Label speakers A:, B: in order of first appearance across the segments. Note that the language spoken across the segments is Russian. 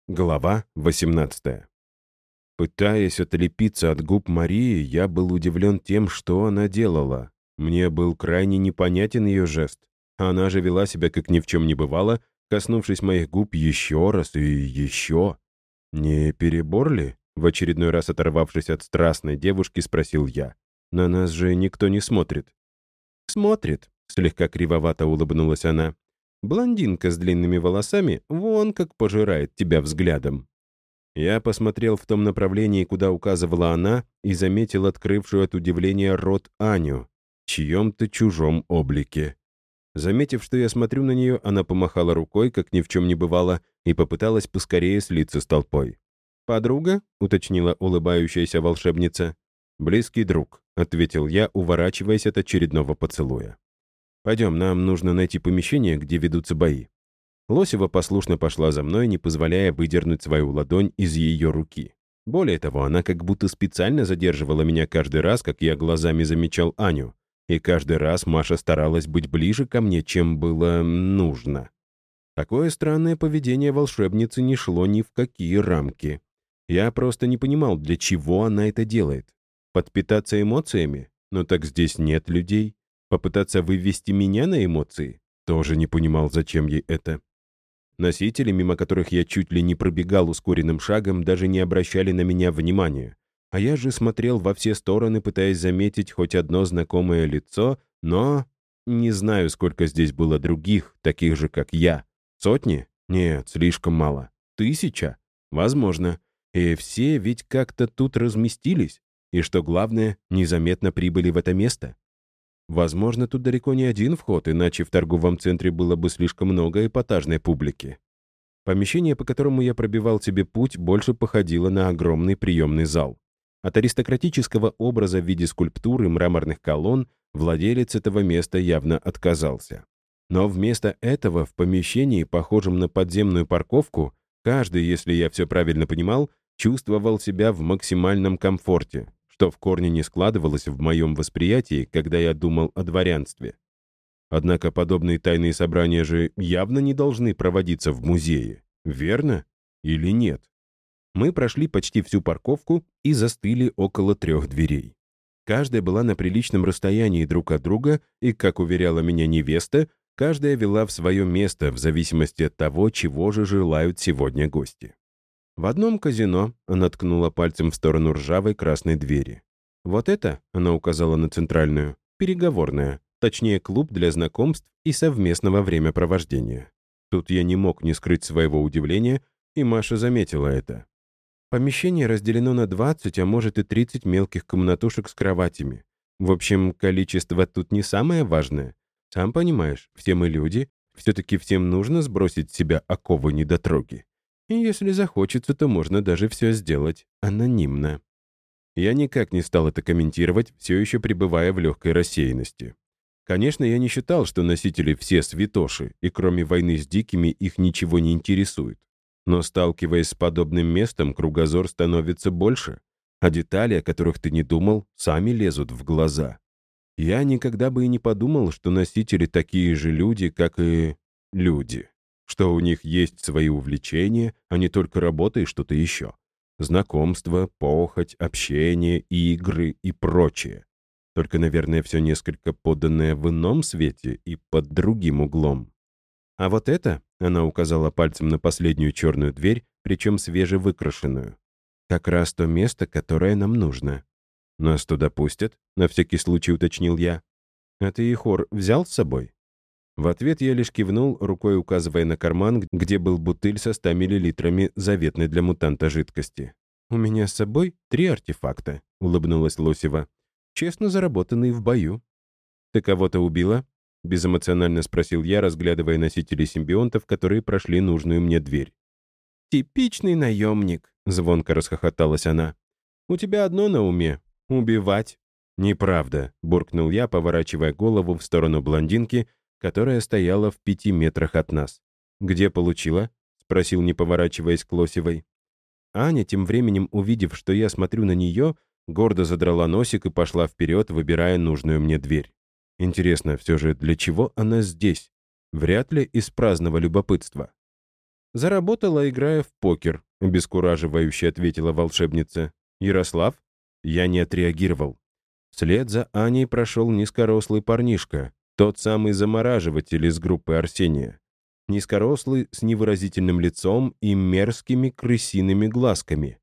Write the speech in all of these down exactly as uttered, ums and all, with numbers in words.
A: Глава восемнадцатая. Пытаясь отлепиться от губ Марии, я был удивлен тем, что она делала. Мне был крайне непонятен ее жест. Она же вела себя, как ни в чем не бывало, коснувшись моих губ еще раз и еще. «Не перебор ли?» — в очередной раз оторвавшись от страстной девушки, спросил я. «На нас же никто не смотрит». «Смотрит», — слегка кривовато улыбнулась она. «Блондинка с длинными волосами вон как пожирает тебя взглядом». Я посмотрел в том направлении, куда указывала она, и заметил открывшую от удивления рот Аню в чьем-то чужом облике. Заметив, что я смотрю на нее, она помахала рукой, как ни в чем не бывало, и попыталась поскорее слиться с толпой. «Подруга?» — уточнила улыбающаяся волшебница. «Близкий друг», — ответил я, уворачиваясь от очередного поцелуя. «Пойдем, нам нужно найти помещение, где ведутся бои». Лосева послушно пошла за мной, не позволяя выдернуть свою ладонь из ее руки. Более того, она как будто специально задерживала меня каждый раз, как я глазами замечал Аню. И каждый раз Маша старалась быть ближе ко мне, чем было нужно. Такое странное поведение волшебницы не шло ни в какие рамки. Я просто не понимал, для чего она это делает. Подпитаться эмоциями? Но так здесь нет людей. Попытаться вывести меня на эмоции? Тоже не понимал, зачем ей это. Носители, мимо которых я чуть ли не пробегал ускоренным шагом, даже не обращали на меня внимания. А я же смотрел во все стороны, пытаясь заметить хоть одно знакомое лицо, но... Не знаю, сколько здесь было других, таких же, как я. Сотни? Нет, слишком мало. Тысяча? Возможно. И все ведь как-то тут разместились. И что главное, незаметно прибыли в это место. Возможно, тут далеко не один вход, иначе в торговом центре было бы слишком много эпатажной публики. Помещение, по которому я пробивал себе путь, больше походило на огромный приемный зал. От аристократического образа в виде скульптуры мраморных колонн владелец этого места явно отказался. Но вместо этого в помещении, похожем на подземную парковку, каждый, если я все правильно понимал, чувствовал себя в максимальном комфорте, что в корне не складывалось в моем восприятии, когда я думал о дворянстве. Однако подобные тайные собрания же явно не должны проводиться в музее, верно или нет? Мы прошли почти всю парковку и застыли около трех дверей. Каждая была на приличном расстоянии друг от друга, и, как уверяла меня невеста, каждая вела в свое место в зависимости от того, чего же желают сегодня гости. В одном казино она ткнула пальцем в сторону ржавой красной двери. Вот это, она указала на центральную, переговорная, точнее клуб для знакомств и совместного времяпровождения. Тут я не мог не скрыть своего удивления, и Маша заметила это. Помещение разделено на двадцать, а может и тридцать мелких комнатушек с кроватями. В общем, количество тут не самое важное. Сам понимаешь, все мы люди, все-таки всем нужно сбросить с себя оковы недотроги. И если захочется, то можно даже все сделать анонимно. Я никак не стал это комментировать, все еще пребывая в легкой рассеянности. Конечно, я не считал, что носители все святоши, и кроме войны с дикими их ничего не интересует. Но сталкиваясь с подобным местом, кругозор становится больше, а детали, о которых ты не думал, сами лезут в глаза. Я никогда бы и не подумал, что носители такие же люди, как и люди. Что у них есть свои увлечения, а не только работа и что-то еще. Знакомства, похоть, общение, игры и прочее. Только, наверное, все несколько поданное в ином свете и под другим углом. А вот это, она указала пальцем на последнюю черную дверь, причем свежевыкрашенную. Как раз то место, которое нам нужно. Нас туда пустят, на всякий случай уточнил я. А ты и хор взял с собой? В ответ я лишь кивнул, рукой указывая на карман, где был бутыль со ста миллилитрами заветной для мутанта жидкости. «У меня с собой три артефакта», — улыбнулась Лосева. «Честно заработанные в бою». «Ты кого-то убила?» — безэмоционально спросил я, разглядывая носителей симбионтов, которые прошли нужную мне дверь. «Типичный наемник», — звонко расхохоталась она. «У тебя одно на уме — убивать». «Неправда», — буркнул я, поворачивая голову в сторону блондинки, которая стояла в пяти метрах от нас. «Где получила?» — спросил, не поворачиваясь к Лосевой. Аня, тем временем увидев, что я смотрю на нее, гордо задрала носик и пошла вперед, выбирая нужную мне дверь. Интересно, все же для чего она здесь? Вряд ли из праздного любопытства. «Заработала, играя в покер», — обескураживающе ответила волшебница. «Ярослав?» Я не отреагировал. Вслед за Аней прошел низкорослый парнишка, тот самый замораживатель из группы Арсения. Низкорослый, с невыразительным лицом и мерзкими крысиными глазками.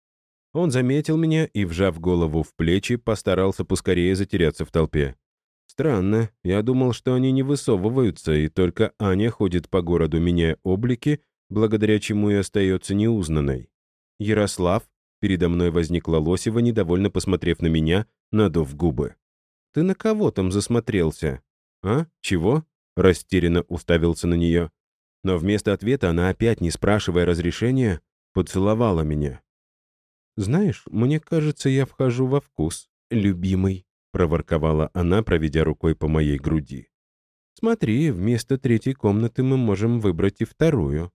A: Он заметил меня и, вжав голову в плечи, постарался поскорее затеряться в толпе. Странно, я думал, что они не высовываются, и только Аня ходит по городу, меняя облики, благодаря чему и остается неузнанной. «Ярослав?» — передо мной возникла Лосева, недовольно посмотрев на меня, надув губы. «Ты на кого там засмотрелся?» «А? Чего?» — растерянно уставился на нее. Но вместо ответа она опять, не спрашивая разрешения, поцеловала меня. «Знаешь, мне кажется, я вхожу во вкус, любимый», — проворковала она, проведя рукой по моей груди. «Смотри, вместо третьей комнаты мы можем выбрать и вторую».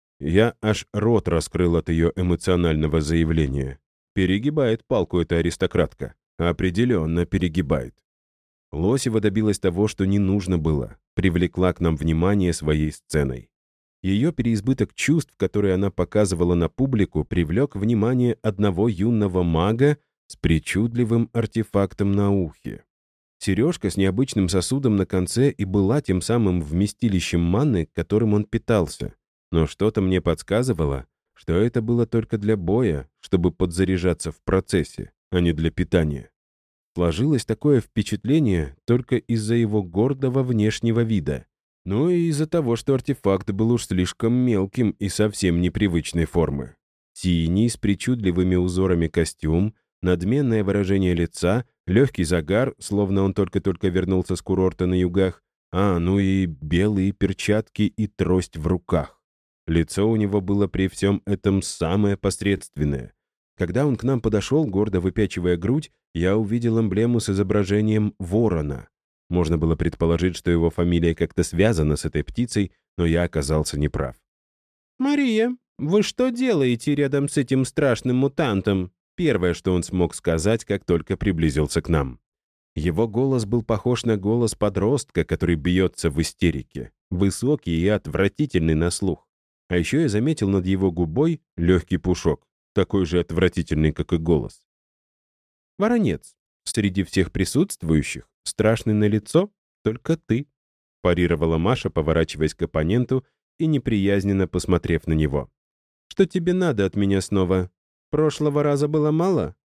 A: Я аж рот раскрыл от ее эмоционального заявления. Перегибает палку эта аристократка. Определенно перегибает. Лосева добилась того, что не нужно было. Привлекла к нам внимание своей сценой. Ее переизбыток чувств, которые она показывала на публику, привлек внимание одного юного мага с причудливым артефактом на ухе. Сережка с необычным сосудом на конце и была тем самым вместилищем манны, которым он питался. Но что-то мне подсказывало, что это было только для боя, чтобы подзаряжаться в процессе, а не для питания. Сложилось такое впечатление только из-за его гордого внешнего вида. Ну и из-за того, что артефакт был уж слишком мелким и совсем непривычной формы. Синий с причудливыми узорами костюм, надменное выражение лица, легкий загар, словно он только-только вернулся с курорта на югах, а, ну и белые перчатки и трость в руках. Лицо у него было при всем этом самое посредственное. Когда он к нам подошел, гордо выпячивая грудь, я увидел эмблему с изображением ворона. Можно было предположить, что его фамилия как-то связана с этой птицей, но я оказался неправ. «Мария, вы что делаете рядом с этим страшным мутантом?» Первое, что он смог сказать, как только приблизился к нам. Его голос был похож на голос подростка, который бьется в истерике, высокий и отвратительный на слух. А еще я заметил над его губой легкий пушок, такой же отвратительный, как и голос. «Воронец, среди всех присутствующих страшный на лицо только ты», парировала Маша, поворачиваясь к оппоненту и неприязненно посмотрев на него. «Что тебе надо от меня снова? Прошлого раза было мало?»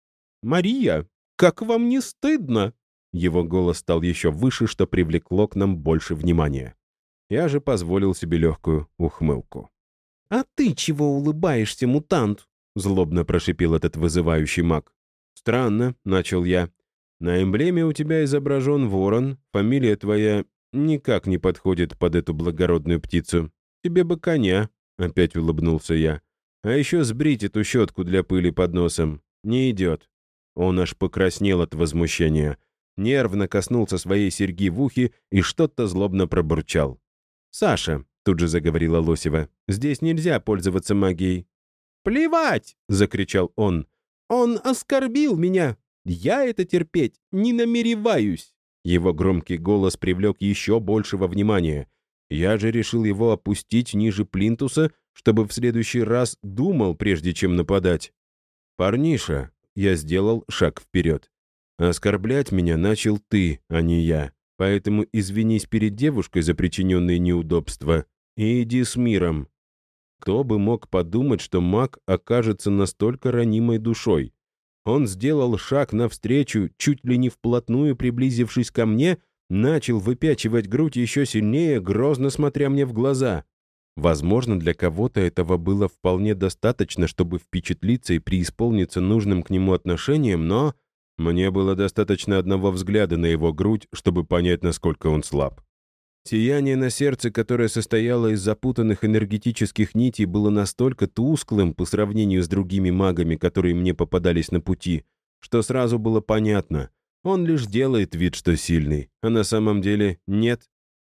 A: «Мария, как вам не стыдно?» Его голос стал еще выше, что привлекло к нам больше внимания. Я же позволил себе легкую ухмылку. «А ты чего улыбаешься, мутант?» — злобно прошипел этот вызывающий маг. «Странно», — начал я. «На эмблеме у тебя изображен ворон, фамилия твоя никак не подходит под эту благородную птицу. Тебе бы коня», — опять улыбнулся я. «А еще сбрить эту щетку для пыли под носом. Не идет». Он аж покраснел от возмущения, нервно коснулся своей серьги в ухе и что-то злобно пробурчал. «Саша», — тут же заговорила Лосева, — «здесь нельзя пользоваться магией». «Плевать!» — закричал он. «Он оскорбил меня! Я это терпеть не намереваюсь!» Его громкий голос привлек еще большего внимания. Я же решил его опустить ниже плинтуса, чтобы в следующий раз думал, прежде чем нападать. «Парниша», — я сделал шаг вперед. «Оскорблять меня начал ты, а не я. Поэтому извинись перед девушкой за причиненные неудобства и иди с миром». Кто бы мог подумать, что маг окажется настолько ранимой душой? Он сделал шаг навстречу, чуть ли не вплотную приблизившись ко мне, начал выпячивать грудь еще сильнее, грозно смотря мне в глаза. Возможно, для кого-то этого было вполне достаточно, чтобы впечатлиться и преисполниться нужным к нему отношением, но мне было достаточно одного взгляда на его грудь, чтобы понять, насколько он слаб. Сияние на сердце, которое состояло из запутанных энергетических нитей, было настолько тусклым по сравнению с другими магами, которые мне попадались на пути, что сразу было понятно, он лишь делает вид, что сильный, а на самом деле нет.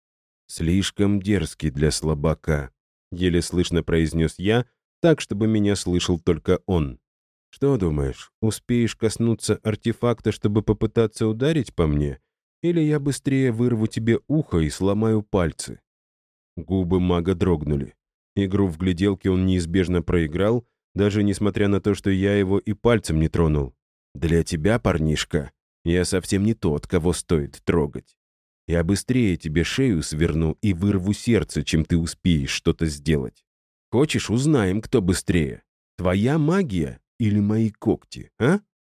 A: «Слишком дерзкий для слабака», — еле слышно произнес я, так, чтобы меня слышал только он. «Что думаешь, успеешь коснуться артефакта, чтобы попытаться ударить по мне? Или я быстрее вырву тебе ухо и сломаю пальцы?» Губы мага дрогнули. Игру в гляделки он неизбежно проиграл, даже несмотря на то, что я его и пальцем не тронул. Для тебя, парнишка, я совсем не тот, кого стоит трогать. Я быстрее тебе шею сверну и вырву сердце, чем ты успеешь что-то сделать. Хочешь, узнаем, кто быстрее? Твоя магия или мои когти, а?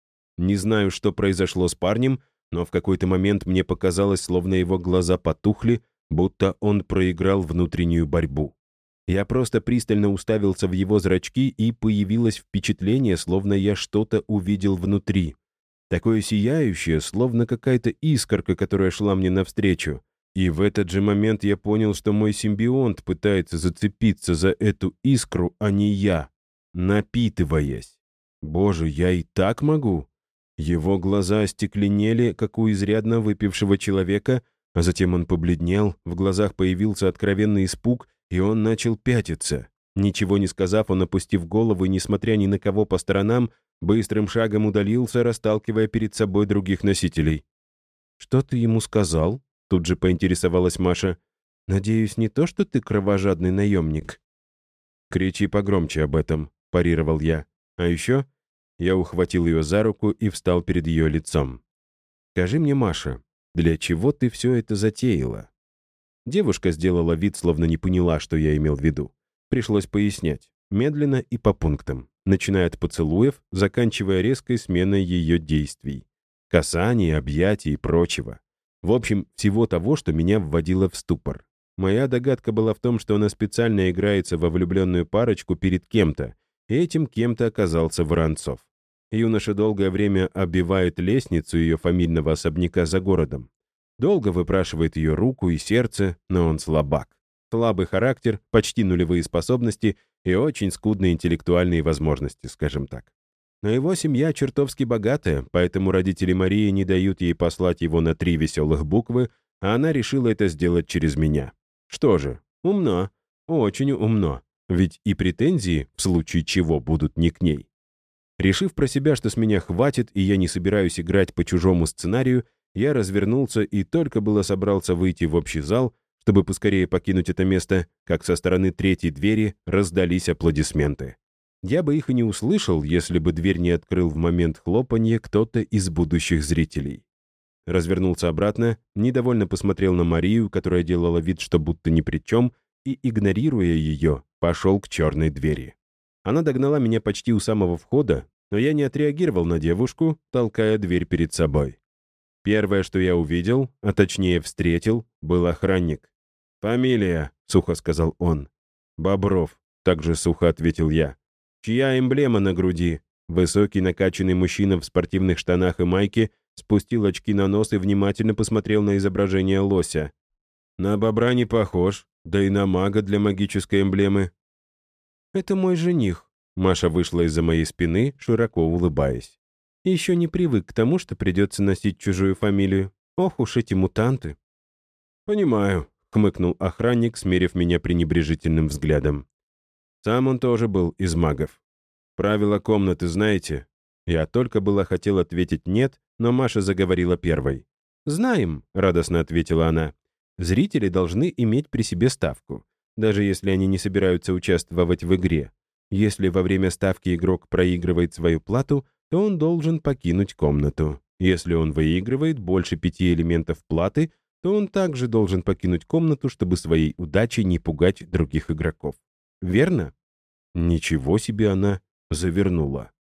A: Не знаю, что произошло с парнем, но в какой-то момент мне показалось, словно его глаза потухли, будто он проиграл внутреннюю борьбу. Я просто пристально уставился в его зрачки, и появилось впечатление, словно я что-то увидел внутри. Такое сияющее, словно какая-то искорка, которая шла мне навстречу. И в этот же момент я понял, что мой симбионт пытается зацепиться за эту искру, а не я, напитываясь. Боже, я и так могу. Его глаза остекленели, как у изрядно выпившего человека, а затем он побледнел, в глазах появился откровенный испуг, и он начал пятиться. Ничего не сказав, он, опустив голову и, несмотря ни на кого по сторонам, быстрым шагом удалился, расталкивая перед собой других носителей. «Что ты ему сказал?» — тут же поинтересовалась Маша. «Надеюсь, не то, что ты кровожадный наемник?» «Кричи погромче об этом», — парировал я. «А еще...» Я ухватил ее за руку и встал перед ее лицом. «Скажи мне, Маша, для чего ты все это затеяла?» Девушка сделала вид, словно не поняла, что я имел в виду. Пришлось пояснять, медленно и по пунктам, начиная от поцелуев, заканчивая резкой сменой ее действий. Касаний, объятий и прочего. В общем, всего того, что меня вводило в ступор. Моя догадка была в том, что она специально играется во влюбленную парочку перед кем-то, и этим кем-то оказался Воронцов. Юноша долгое время оббивает лестницу ее фамильного особняка за городом. Долго выпрашивает ее руку и сердце, но он слабак. Слабый характер, почти нулевые способности и очень скудные интеллектуальные возможности, скажем так. Но его семья чертовски богатая, поэтому родители Марии не дают ей послать его на три веселых буквы, а она решила это сделать через меня. Что же, умно, очень умно, ведь и претензии, в случае чего, будут не к ней. Решив про себя, что с меня хватит, и я не собираюсь играть по чужому сценарию, я развернулся и только было собрался выйти в общий зал, чтобы поскорее покинуть это место, как со стороны третьей двери раздались аплодисменты. Я бы их и не услышал, если бы дверь не открыл в момент хлопанья кто-то из будущих зрителей. Развернулся обратно, недовольно посмотрел на Марию, которая делала вид, что будто ни при чем, и, игнорируя ее, пошел к черной двери. Она догнала меня почти у самого входа, но я не отреагировал на девушку, толкая дверь перед собой. Первое, что я увидел, а точнее встретил, был охранник. «Фамилия», — сухо сказал он. «Бобров», — также сухо ответил я. «Чья эмблема на груди?» Высокий накачанный мужчина в спортивных штанах и майке спустил очки на нос и внимательно посмотрел на изображение лося. «На бобра не похож, да и на мага для магической эмблемы». «Это мой жених», — Маша вышла из-за моей спины, широко улыбаясь. «Еще не привык к тому, что придется носить чужую фамилию. Ох уж эти мутанты». «Понимаю», — хмыкнул охранник, смерив меня пренебрежительным взглядом. Сам он тоже был из магов. «Правила комнаты знаете?» Я только было хотел ответить «нет», но Маша заговорила первой. «Знаем», — радостно ответила она. «Зрители должны иметь при себе ставку, даже если они не собираются участвовать в игре. Если во время ставки игрок проигрывает свою плату, то он должен покинуть комнату. Если он выигрывает больше пяти элементов платы, то он также должен покинуть комнату, чтобы своей удачей не пугать других игроков. Верно?» Ничего себе она завернула.